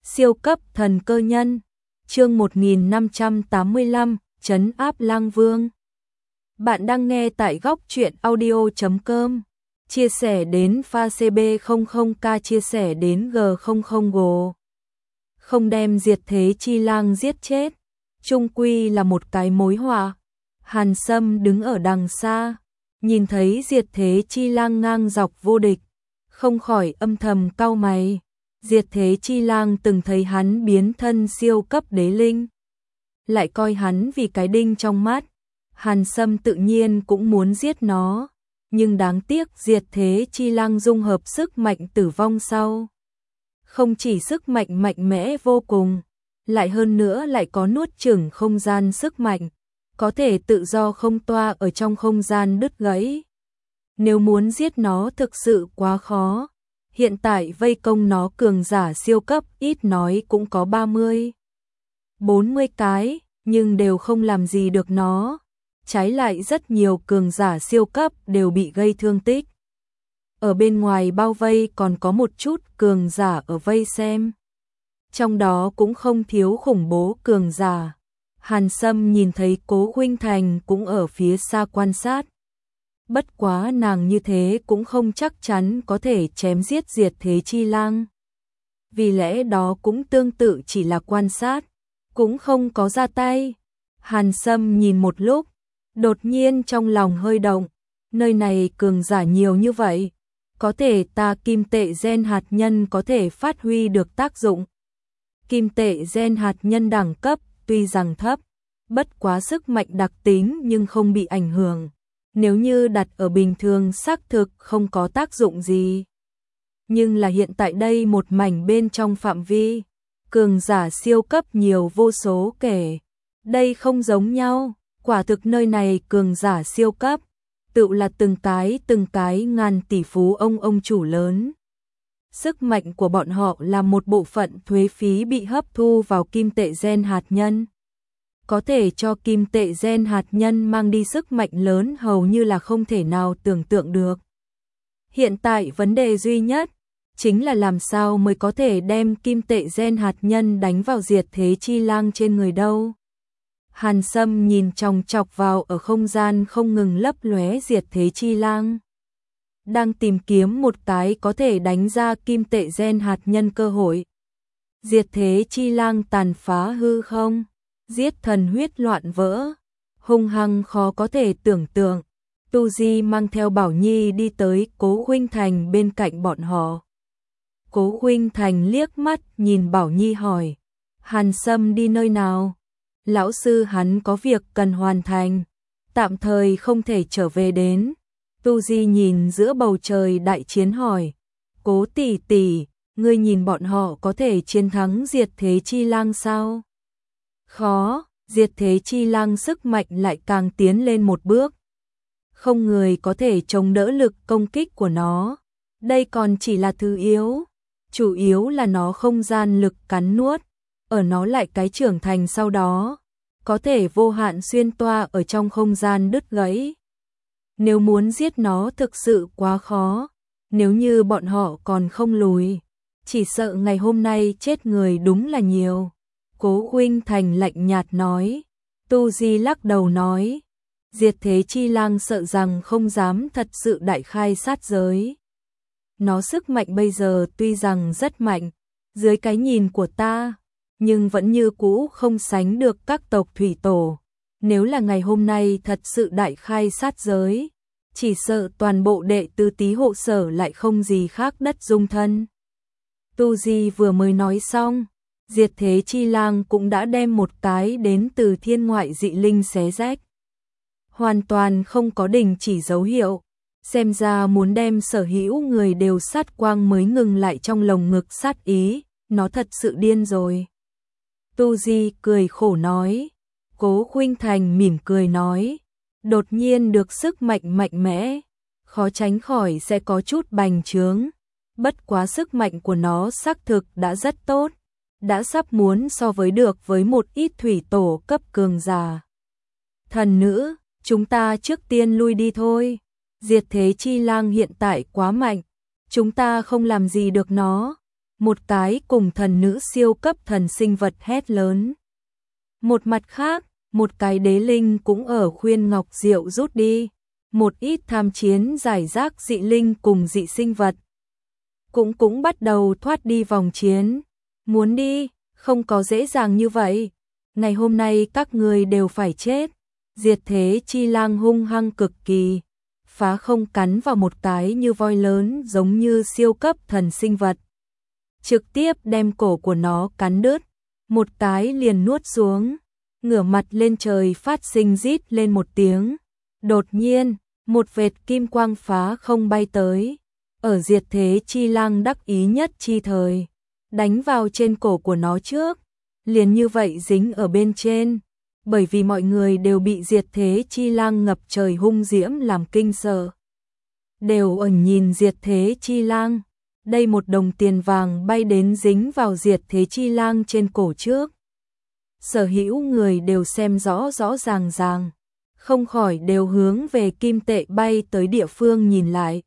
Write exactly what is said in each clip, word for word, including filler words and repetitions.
Siêu cấp thần cơ nhân, chương một nghìn năm trăm tám mươi lăm, trấn áp Lang Vương. Bạn đang nghe tại góc truyện audio chấm com. Chia sẻ đến pha C B không không K, chia sẻ đến G không không G. Không đem Diệt Thế Chi Lang giết chết, chung quy là một cái mối họa. Hàn Sâm đứng ở đằng xa, nhìn thấy Diệt Thế Chi Lang ngang dọc vô địch, không khỏi âm thầm cau mày. Diệt Thế Chi Lang từng thấy hắn biến thân siêu cấp đế linh, lại coi hắn vì cái đinh trong mắt. Hàn Sâm tự nhiên cũng muốn giết nó, nhưng đáng tiếc Diệt Thế Chi Lang dung hợp sức mạnh tử vong sau. Không chỉ sức mạnh mạnh mẽ vô cùng, lại hơn nữa lại có nuốt chửng không gian sức mạnh, có thể tự do không toa ở trong không gian đứt gãy. Nếu muốn giết nó thực sự quá khó. Hiện tại vây công nó cường giả siêu cấp ít nói cũng có ba mươi, bốn mươi cái, nhưng đều không làm gì được nó. Trái lại rất nhiều cường giả siêu cấp đều bị gây thương tích. Ở bên ngoài bao vây còn có một chút cường giả ở vây xem. Trong đó cũng không thiếu khủng bố cường giả. Hàn Sâm nhìn thấy Cố Khuynh Thành cũng ở phía xa quan sát. Bất quá nàng như thế cũng không chắc chắn có thể chém giết Diệt Thế Chi Lang. Vì lẽ đó cũng tương tự chỉ là quan sát, cũng không có ra tay. Hàn Sâm nhìn một lúc, đột nhiên trong lòng hơi động, nơi này cường giả nhiều như vậy, có thể ta kim tệ gen hạt nhân có thể phát huy được tác dụng. Kim tệ gen hạt nhân đẳng cấp tuy rằng thấp, bất quá sức mạnh đặc tính nhưng không bị ảnh hưởng. Nếu như đặt ở bình thường xác thực không có tác dụng gì. Nhưng là hiện tại đây một mảnh bên trong phạm vi, cường giả siêu cấp nhiều vô số kể. Đây không giống nhau, quả thực nơi này cường giả siêu cấp, tự là từng cái từng cái ngàn tỷ phú ông ông chủ lớn. Sức mạnh của bọn họ là một bộ phận thuế phí bị hấp thu vào kim tệ gen hạt nhân. Có thể cho kim tệ gen hạt nhân mang đi sức mạnh lớn hầu như là không thể nào tưởng tượng được. Hiện tại vấn đề duy nhất chính là làm sao mới có thể đem kim tệ gen hạt nhân đánh vào Diệt Thế Chi Lang trên người đâu. Hàn Sâm nhìn chòng chọc vào ở không gian không ngừng lấp lóe Diệt Thế Chi Lang, đang tìm kiếm một cái có thể đánh ra kim tệ gen hạt nhân cơ hội. Diệt Thế Chi Lang tàn phá hư không, giết thần huyết loạn vỡ, hung hăng khó có thể tưởng tượng. Tu Di mang theo Bảo Nhi đi tới Cố Khuynh Thành bên cạnh bọn họ. Cố Khuynh Thành liếc mắt nhìn Bảo Nhi hỏi, Hàn Sâm đi nơi nào? Lão sư hắn có việc cần hoàn thành, tạm thời không thể trở về đến. Tu Di nhìn giữa bầu trời đại chiến hỏi, Cố tỷ tỷ, ngươi nhìn bọn họ có thể chiến thắng Diệt Thế Chi Lang sao? Khó, Diệt Thế Chi Lang sức mạnh lại càng tiến lên một bước. Không người có thể chống đỡ lực công kích của nó. Đây còn chỉ là thứ yếu, chủ yếu là nó không gian lực cắn nuốt, ở nó lại cái trưởng thành sau đó, có thể vô hạn xuyên toa ở trong không gian đứt gãy. Nếu muốn giết nó thực sự quá khó, nếu như bọn họ còn không lùi, chỉ sợ ngày hôm nay chết người đúng là nhiều. Cố Khuynh Thành lạnh nhạt nói. Tu Di lắc đầu nói, Diệt Thế Chi Lang sợ rằng không dám thật sự đại khai sát giới. Nó sức mạnh bây giờ tuy rằng rất mạnh, dưới cái nhìn của ta, nhưng vẫn như cũ không sánh được các tộc thủy tổ. Nếu là ngày hôm nay thật sự đại khai sát giới, chỉ sợ toàn bộ đệ tử Tý Hộ Sở lại không gì khác đất dung thân. Tu Di vừa mới nói xong, Diệt Thế Chi Lang cũng đã đem một cái đến từ thiên ngoại dị linh xé rách. Hoàn toàn không có đình chỉ dấu hiệu, xem ra muốn đem sở hữu người đều sát quang mới ngừng lại trong lồng ngực sát ý, nó thật sự điên rồi. Tu Di cười khổ nói. Cố Khuynh Thành mỉm cười nói, đột nhiên được sức mạnh mạnh mẽ, khó tránh khỏi sẽ có chút bành trướng, bất quá sức mạnh của nó xác thực đã rất tốt, đã sắp muốn so với được với một ít thủy tổ cấp cường giả. Thần nữ, chúng ta trước tiên lui đi thôi, Diệt Thế Chi Lang hiện tại quá mạnh, chúng ta không làm gì được nó. một cái cùng thần nữ siêu cấp thần sinh vật hét lớn. Một mặt khác, một cái đế linh cũng ở khuyên Ngọc Diệu rút đi, một ít tham chiến giải rác dị linh cùng dị sinh vật. Cũng cũng bắt đầu thoát đi vòng chiến, muốn đi, không có dễ dàng như vậy, ngày hôm nay các người đều phải chết. Diệt thế chi lang hung hăng cực kỳ, phá không cắn vào một cái như voi lớn giống như siêu cấp thần sinh vật. Trực tiếp đem cổ của nó cắn đứt, một cái liền nuốt xuống, ngửa mặt lên trời phát sinh rít lên một tiếng. Đột nhiên, một vệt kim quang phá không bay tới, ở diệt thế chi lang đắc ý nhất chi thời, đánh vào trên cổ của nó trước, liền như vậy dính ở bên trên. Bởi vì mọi người đều bị diệt thế chi lang ngập trời hung diễm làm kinh sợ. Đều ẩn nhìn diệt thế chi lang, đây một đồng tiền vàng bay đến dính vào diệt thế chi lang trên cổ trước. Sở hữu người đều xem rõ rõ ràng ràng, không khỏi đều hướng về kim tệ bay tới địa phương nhìn lại.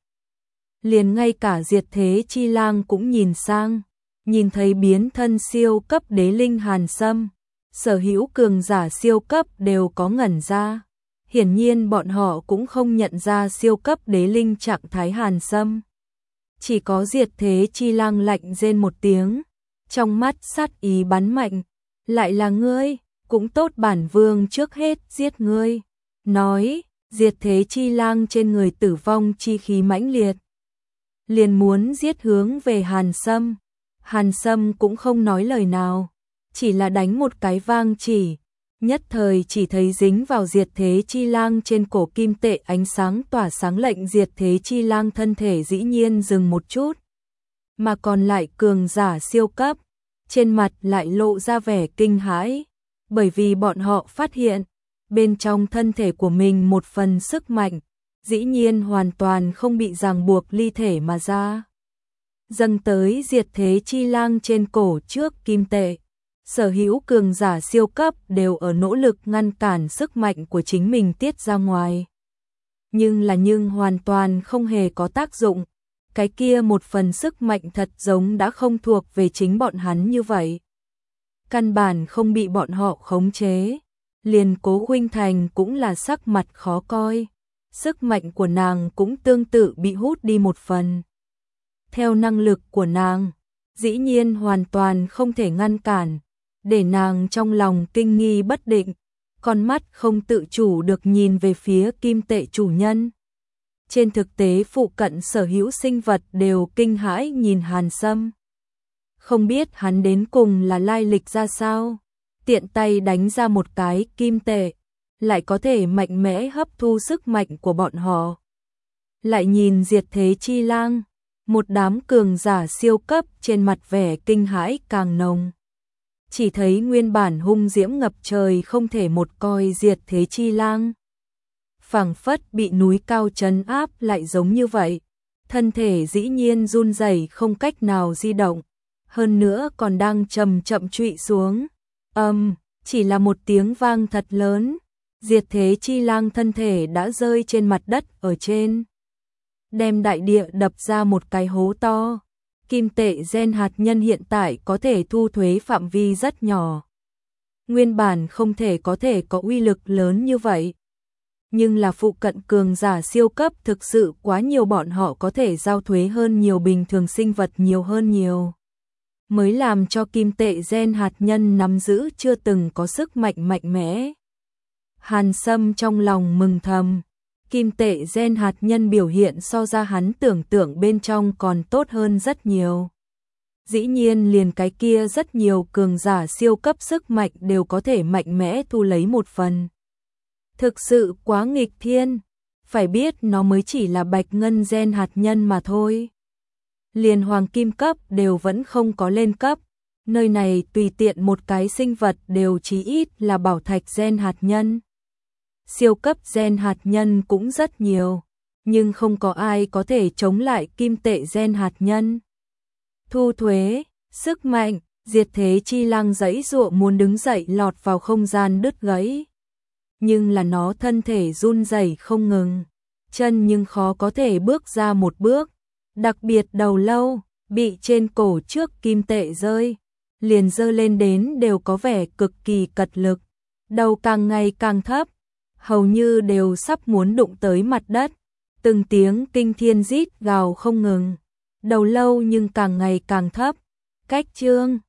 Liền ngay cả diệt thế chi lang cũng nhìn sang, nhìn thấy biến thân siêu cấp đế linh Hàn Sâm. Sở hữu cường giả siêu cấp đều có ngẩn ra, hiển nhiên bọn họ cũng không nhận ra siêu cấp đế linh trạng thái Hàn Sâm. Chỉ có diệt thế chi lang lạnh rên một tiếng, trong mắt sát ý bắn mạnh, lại là ngươi, cũng tốt bản vương trước hết giết ngươi. Nói, diệt thế chi lang trên người tử vong chi khí mãnh liệt, liền muốn giết hướng về Hàn Sâm. Hàn Sâm cũng không nói lời nào, chỉ là đánh một cái vang chỉ, nhất thời chỉ thấy dính vào diệt thế chi lang trên cổ kim tệ ánh sáng tỏa sáng lệnh diệt thế chi lang thân thể dĩ nhiên dừng một chút. Mà còn lại cường giả siêu cấp, trên mặt lại lộ ra vẻ kinh hãi, bởi vì bọn họ phát hiện, bên trong thân thể của mình một phần sức mạnh, dĩ nhiên hoàn toàn không bị ràng buộc ly thể mà ra. Dâng tới diệt thế chi lang trên cổ trước kim tệ. Sở hữu cường giả siêu cấp đều ở nỗ lực ngăn cản sức mạnh của chính mình tiết ra ngoài. Nhưng là nhưng hoàn toàn không hề có tác dụng. Cái kia một phần sức mạnh thật giống đã không thuộc về chính bọn hắn như vậy. Căn bản không bị bọn họ khống chế. Liền Cố Khuynh Thành cũng là sắc mặt khó coi. Sức mạnh của nàng cũng tương tự bị hút đi một phần. Theo năng lực của nàng, dĩ nhiên hoàn toàn không thể ngăn cản. Để nàng trong lòng kinh nghi bất định, con mắt không tự chủ được nhìn về phía kim tệ chủ nhân. Trên thực tế phụ cận sở hữu sinh vật đều kinh hãi nhìn Hàn Sâm. Không biết hắn đến cùng là lai lịch ra sao, tiện tay đánh ra một cái kim tệ, lại có thể mạnh mẽ hấp thu sức mạnh của bọn họ. Lại nhìn diệt thế chi lang, một đám cường giả siêu cấp trên mặt vẻ kinh hãi càng nồng. Chỉ thấy nguyên bản hung diễm ngập trời không thể một coi diệt thế chi lang. Phảng phất bị núi cao trấn áp lại giống như vậy. Thân thể dĩ nhiên run rẩy không cách nào di động. Hơn nữa còn đang chậm chậm trụy xuống. Âm, um, chỉ là một tiếng vang thật lớn. Diệt thế chi lang thân thể đã rơi trên mặt đất ở trên. Đem đại địa đập ra một cái hố to. Kim tệ gen hạt nhân hiện tại có thể thu thuế phạm vi rất nhỏ. Nguyên bản không thể có thể có uy lực lớn như vậy. Nhưng là phụ cận cường giả siêu cấp thực sự quá nhiều, bọn họ có thể giao thuế hơn nhiều bình thường sinh vật nhiều hơn nhiều. Mới làm cho kim tệ gen hạt nhân nắm giữ chưa từng có sức mạnh mạnh mẽ. Hàn Sâm trong lòng mừng thầm. Kim tệ gen hạt nhân biểu hiện so ra hắn tưởng tượng bên trong còn tốt hơn rất nhiều. Dĩ nhiên liền cái kia rất nhiều cường giả siêu cấp sức mạnh đều có thể mạnh mẽ thu lấy một phần. Thực sự quá nghịch thiên, phải biết nó mới chỉ là bạch ngân gen hạt nhân mà thôi. Liền hoàng kim cấp đều vẫn không có lên cấp, nơi này tùy tiện một cái sinh vật đều chí ít là bảo thạch gen hạt nhân. Siêu cấp gen hạt nhân cũng rất nhiều, nhưng không có ai có thể chống lại kim tệ gen hạt nhân. Thu thuế, sức mạnh, diệt thế chi lang giãy giụa muốn đứng dậy lọt vào không gian đứt gãy. Nhưng là nó thân thể run rẩy không ngừng, chân nhưng khó có thể bước ra một bước, đặc biệt đầu lâu, bị trên cổ trước kim tệ rơi, liền giơ lên đến đều có vẻ cực kỳ cật lực, đầu càng ngày càng thấp, hầu như đều sắp muốn đụng tới mặt đất, từng tiếng kinh thiên rít gào không ngừng, đầu lâu nhưng càng ngày càng thấp, cách Trương